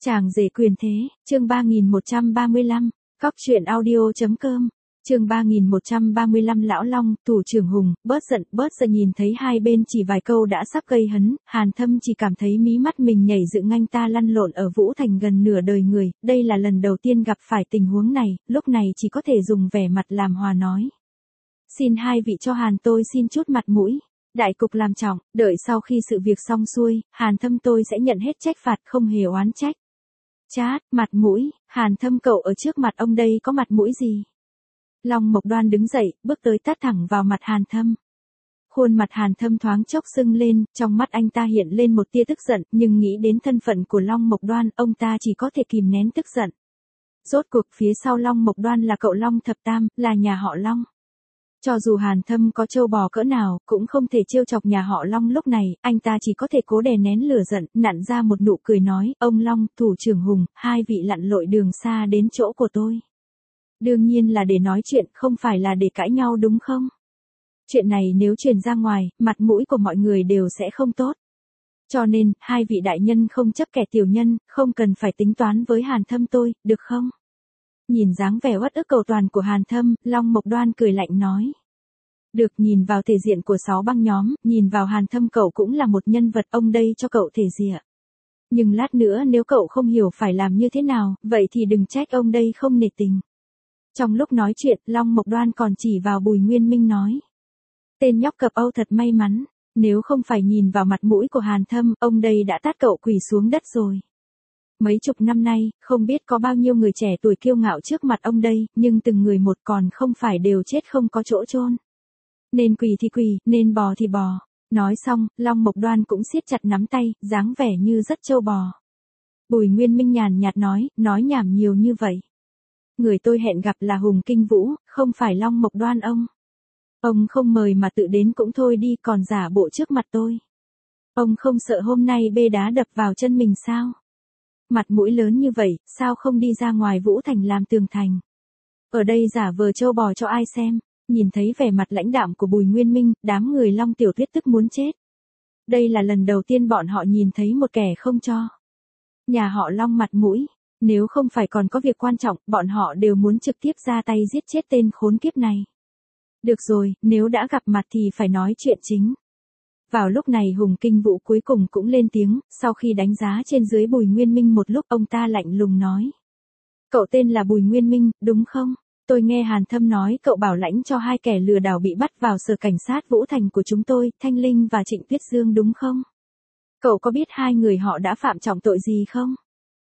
Chàng rể quyền thế, chương 3135, Cóc truyện audio.com, chương 3135 Lão Long, thủ trưởng Hùng, bớt giận nhìn thấy hai bên chỉ vài câu đã sắp gây hấn, Hàn Thâm chỉ cảm thấy mí mắt mình nhảy dựng anh ta lăn lộn ở Vũ Thành gần nửa đời người, đây là lần đầu tiên gặp phải tình huống này, lúc này chỉ có thể dùng vẻ mặt làm hòa nói. Xin hai vị cho Hàn tôi xin chút mặt mũi. Đại cục làm trọng, đợi sau khi sự việc xong xuôi, Hàn Thâm tôi sẽ nhận hết trách phạt không hề oán trách. Chát, mặt mũi, Hàn Thâm cậu ở trước mặt ông đây có mặt mũi gì? Long Mộc Đoan đứng dậy, bước tới tát thẳng vào mặt Hàn Thâm. Khuôn mặt Hàn Thâm thoáng chốc sưng lên, trong mắt anh ta hiện lên một tia tức giận, nhưng nghĩ đến thân phận của Long Mộc Đoan, ông ta chỉ có thể kìm nén tức giận. Rốt cuộc phía sau Long Mộc Đoan là cậu Long Thập Tam, là nhà họ Long. Cho dù Hàn Thâm có trâu bò cỡ nào, cũng không thể trêu chọc nhà họ Long lúc này, anh ta chỉ có thể cố đè nén lửa giận, nặn ra một nụ cười nói, ông Long, thủ trưởng Hùng, hai vị lặn lội đường xa đến chỗ của tôi. Đương nhiên là để nói chuyện, không phải là để cãi nhau đúng không? Chuyện này nếu truyền ra ngoài, mặt mũi của mọi người đều sẽ không tốt. Cho nên, hai vị đại nhân không chấp kẻ tiểu nhân, không cần phải tính toán với Hàn Thâm tôi, được không? Nhìn dáng vẻ uất ức cầu toàn của Hàn Thâm, Long Mộc Đoan cười lạnh nói. Được, nhìn vào thể diện của 6 băng nhóm, nhìn vào Hàn Thâm cậu cũng là một nhân vật, ông đây cho cậu thể diện. Nhưng lát nữa nếu cậu không hiểu phải làm như thế nào, vậy thì đừng trách ông đây không nể tình. Trong lúc nói chuyện, Long Mộc Đoan còn chỉ vào Bùi Nguyên Minh nói. Tên nhóc cập Âu thật may mắn, nếu không phải nhìn vào mặt mũi của Hàn Thâm, ông đây đã tát cậu quỳ xuống đất rồi. Mấy chục năm nay, không biết có bao nhiêu người trẻ tuổi kiêu ngạo trước mặt ông đây, nhưng từng người một còn không phải đều chết không có chỗ chôn. Nên quỳ thì quỳ, nên bò thì bò. Nói xong, Long Mộc Đoan cũng siết chặt nắm tay, dáng vẻ như rất trâu bò. Bùi Nguyên Minh nhàn nhạt nói nhảm nhiều như vậy. Người tôi hẹn gặp là Hùng Kinh Vũ, không phải Long Mộc Đoan ông. Ông không mời mà tự đến cũng thôi đi, còn giả bộ trước mặt tôi. Ông không sợ hôm nay bê đá đập vào chân mình sao? Mặt mũi lớn như vậy, sao không đi ra ngoài Vũ Thành làm tường thành? Ở đây giả vờ trâu bò cho ai xem? Nhìn thấy vẻ mặt lãnh đạm của Bùi Nguyên Minh, đám người Long Tiểu Tuyết tức muốn chết. Đây là lần đầu tiên bọn họ nhìn thấy một kẻ không cho nhà họ Long mặt mũi. Nếu không phải còn có việc quan trọng, bọn họ đều muốn trực tiếp ra tay giết chết tên khốn kiếp này. Được rồi, nếu đã gặp mặt thì phải nói chuyện chính. Vào lúc này Hùng Kinh Vũ cuối cùng cũng lên tiếng, sau khi đánh giá trên dưới Bùi Nguyên Minh một lúc, ông ta lạnh lùng nói. Cậu tên là Bùi Nguyên Minh, đúng không? Tôi nghe Hàn Thâm nói cậu bảo lãnh cho hai kẻ lừa đảo bị bắt vào sở cảnh sát Vũ Thành của chúng tôi, Thanh Linh và Trịnh Tuyết Dương đúng không? Cậu có biết hai người họ đã phạm trọng tội gì không?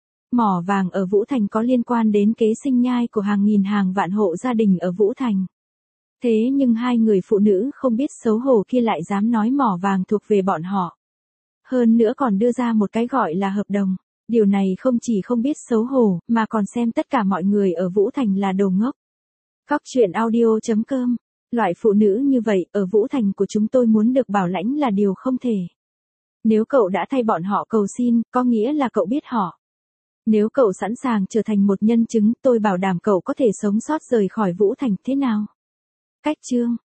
Mỏ vàng ở Vũ Thành có liên quan đến kế sinh nhai của hàng nghìn hàng vạn hộ gia đình ở Vũ Thành. Thế nhưng hai người phụ nữ không biết xấu hổ kia lại dám nói mỏ vàng thuộc về bọn họ. Hơn nữa còn đưa ra một cái gọi là hợp đồng. Điều này không chỉ không biết xấu hổ, mà còn xem tất cả mọi người ở Vũ Thành là đồ ngốc. Cóc truyện audio.com, loại phụ nữ như vậy ở Vũ Thành của chúng tôi muốn được bảo lãnh là điều không thể. Nếu cậu đã thay bọn họ cầu xin, có nghĩa là cậu biết họ. Nếu cậu sẵn sàng trở thành một nhân chứng, tôi bảo đảm cậu có thể sống sót rời khỏi Vũ Thành, thế nào? Cách chương